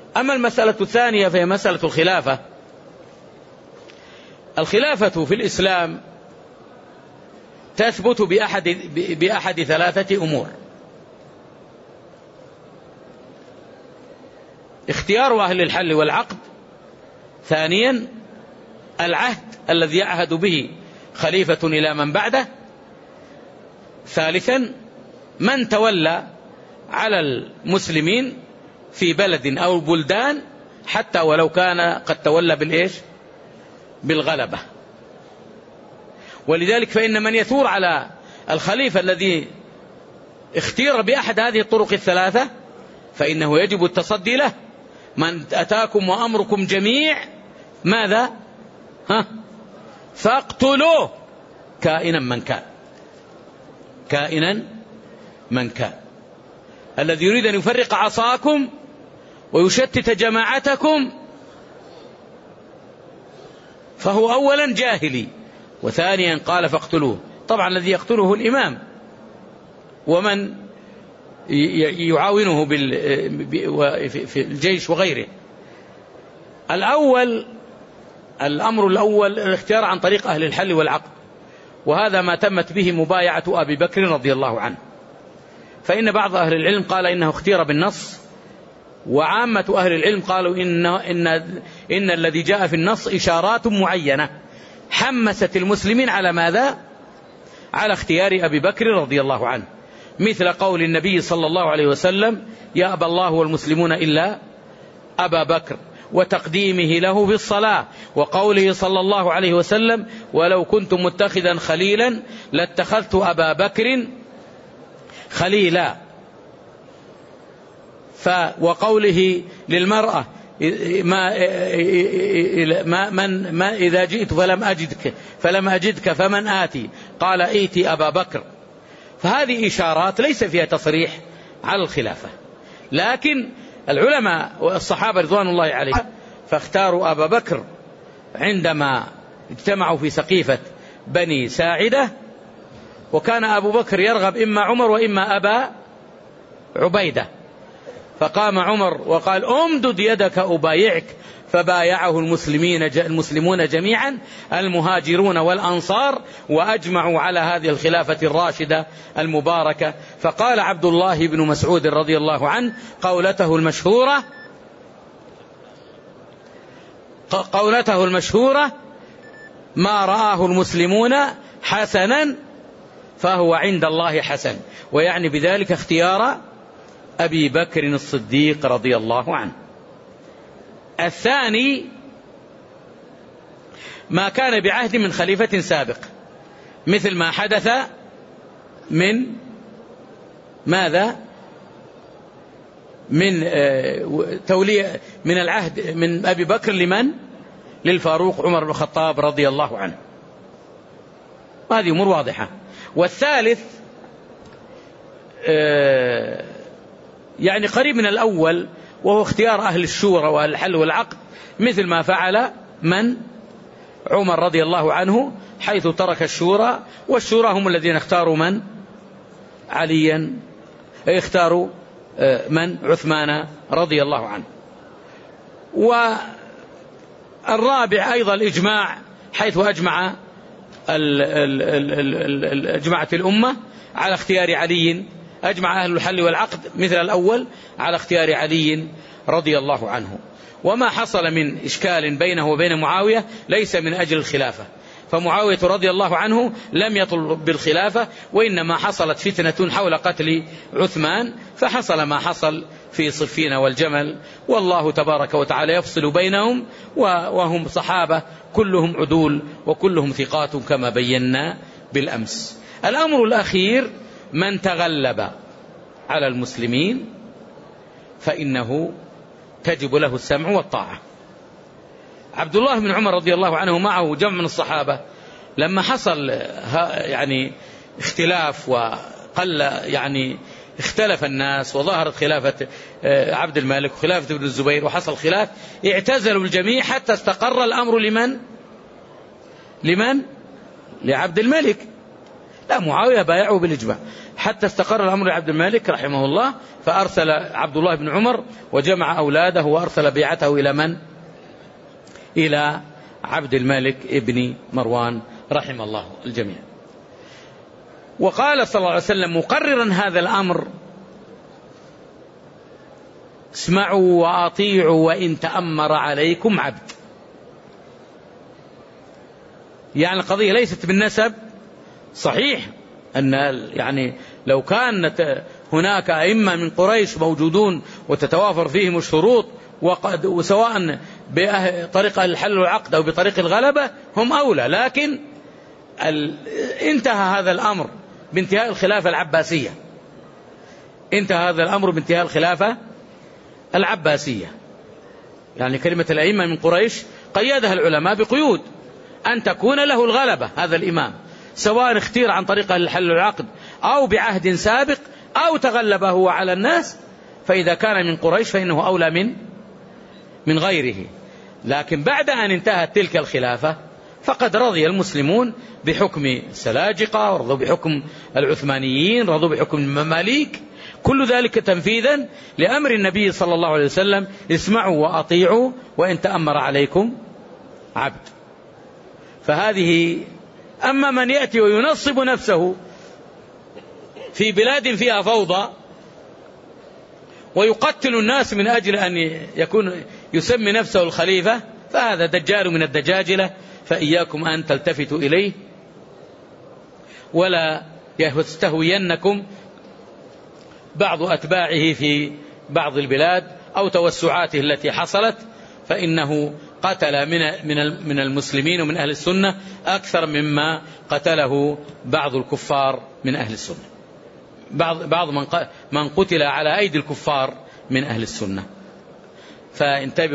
أما المسألة الثانية فهي مسألة الخلافة. الخلافة في الإسلام تثبت بأحد ثلاثة أمور: اختيار أهل الحل والعقد، ثانيا العهد الذي يعهد به خليفة إلى من بعده، ثالثا من تولى على المسلمين في بلد أو بلدان حتى ولو كان قد تولى بالغلبة. ولذلك فإن من يثور على الخليفة الذي اختير بأحد هذه الطرق الثلاثة فإنه يجب التصدي له. من أتاكم وأمركم جميع ماذا؟ فاقتلوه كائنا من كان، كائنا من كان. الذي يريد أن يفرق عصاكم ويشتت جماعتكم فهو أولا جاهلي، وثانيا قال فاقتلوه. طبعا الذي يقتله الإمام ومن يعاونه في الجيش وغيره. الأمر الأول الاختيار عن طريق أهل الحل والعقد، وهذا ما تمت به مبايعة أبي بكر رضي الله عنه. فإن بعض أهل العلم قال إنه اختير بالنص، وعامة أهل العلم قالوا إن الذي جاء في النص إشارات معينة حمست المسلمين على ماذا؟ على اختيار أبي بكر رضي الله عنه، مثل قول النبي صلى الله عليه وسلم: يا أبا الله والمسلمون إلا أبا بكر، وتقديمه له بالصلاة، وقوله صلى الله عليه وسلم: ولو كنت متخذا خليلا لاتخذت أبا بكر خليلا. وقوله للمرأة: ما إذا جئت فلم أجدك فمن آتي، قال ائتي أبا بكر. فهذه إشارات ليس فيها تصريح على الخلافة، لكن العلماء والصحابة رضوان الله عليهم فاختاروا أبا بكر عندما اجتمعوا في سقيفة بني ساعدة، وكان أبو بكر يرغب إما عمر وإما أبا عبيدة، فقام عمر وقال: أمدد يدك أبايعك، فبايعه المسلمون جميعا المهاجرون والأنصار، وأجمعوا على هذه الخلافة الراشدة المباركة. فقال عبد الله بن مسعود رضي الله عنه قولته المشهورة: ما رآه المسلمون حسنا فهو عند الله حسن، ويعني بذلك اختيار أبي بكر الصديق رضي الله عنه. الثاني ما كان بعهد من خليفة سابق، مثل ما حدث من ماذا؟ من تولي من العهد من أبي بكر لمن؟ للفاروق عمر بن الخطاب رضي الله عنه. هذه أمور واضحة. والثالث يعني قريب من الأول، وهو اختيار أهل الشورى وأهل الحل والعقد، مثل ما فعل من؟ عمر رضي الله عنه، حيث ترك الشورى، والشورى هم الذين اختاروا من؟ عليا، اختاروا من؟ عثمان رضي الله عنه. والرابع أيضا الإجماع، حيث أجمعت الأمة على اختيار علي، أجمع أهل الحل والعقد مثل الأول على اختيار علي رضي الله عنه. وما حصل من إشكال بينه وبين معاوية ليس من أجل الخلافة، فمعاوية رضي الله عنه لم يطلب بالخلافة، وإنما حصلت فتنة حول قتل عثمان، فحصل ما حصل في صفين والجمل، والله تبارك وتعالى يفصل بينهم، وهم صحابة كلهم عدول وكلهم ثقات كما بينا بالأمس. الأمر الأخير: من تغلب على المسلمين فإنه تجب له السمع والطاعة. عبد الله بن عمر رضي الله عنه معه جمع من الصحابة، لما حصل يعني اختلاف وقل يعني اختلف الناس، وظهرت خلافة عبد الملك وخلافة ابن الزبير وحصل خلاف، اعتزلوا الجميع حتى استقر الأمر لمن؟ لعبد الملك. لا، معاوية بايعه بالإجماع. حتى استقر الأمر لعبد الملك رحمه الله، فأرسل عبد الله بن عمر وجمع أولاده وأرسل بيعته إلى من؟ إلى عبد الملك ابن مروان رحمه الله الجميع. وقال صلى الله عليه وسلم مقررا هذا الأمر: اسمعوا وأطيعوا وإن تأمر عليكم عبد. يعني القضية ليست بالنسب، صحيح أن يعني لو كانت هناك أئمة من قريش موجودون وتتوافر فيهم الشروط وسواء بطريقة الحل والعقد أو بطريق الغلبة هم أولى، لكن انتهى هذا الأمر بانتهاء الخلافة العباسية. انتهى هذا الأمر بانتهاء الخلافة العباسية. يعني كلمة الأئمة من قريش قيدها العلماء بقيود أن تكون له الغلبة هذا الإمام، سواء اختير عن طريق الحل والعقد أو بعهد سابق أو تغلب هو على الناس، فإذا كان من قريش فإنه أولى من غيره. لكن بعد أن انتهت تلك الخلافة فقد رضي المسلمون بحكم السلاجقة، ورضوا بحكم العثمانيين، رضوا بحكم المماليك، كل ذلك تنفيذا لأمر النبي صلى الله عليه وسلم: اسمعوا وأطيعوا وإن تأمر عليكم عبد. فهذه أما من يأتي وينصب نفسه في بلاد فيها فوضى ويقتل الناس من أجل أن يكون يسمي نفسه الخليفة، فهذا دجال من الدجاجلة، فإياكم أن تلتفتوا إليه ولا يستهوينكم بعض أتباعه في بعض البلاد أو توسعاته التي حصلت، فإنه قتل من المسلمين ومن أهل السنة أكثر مما قتله بعض الكفار من أهل السنة، بعض من قتل على أيدي الكفار من أهل السنة. فانتبهوا.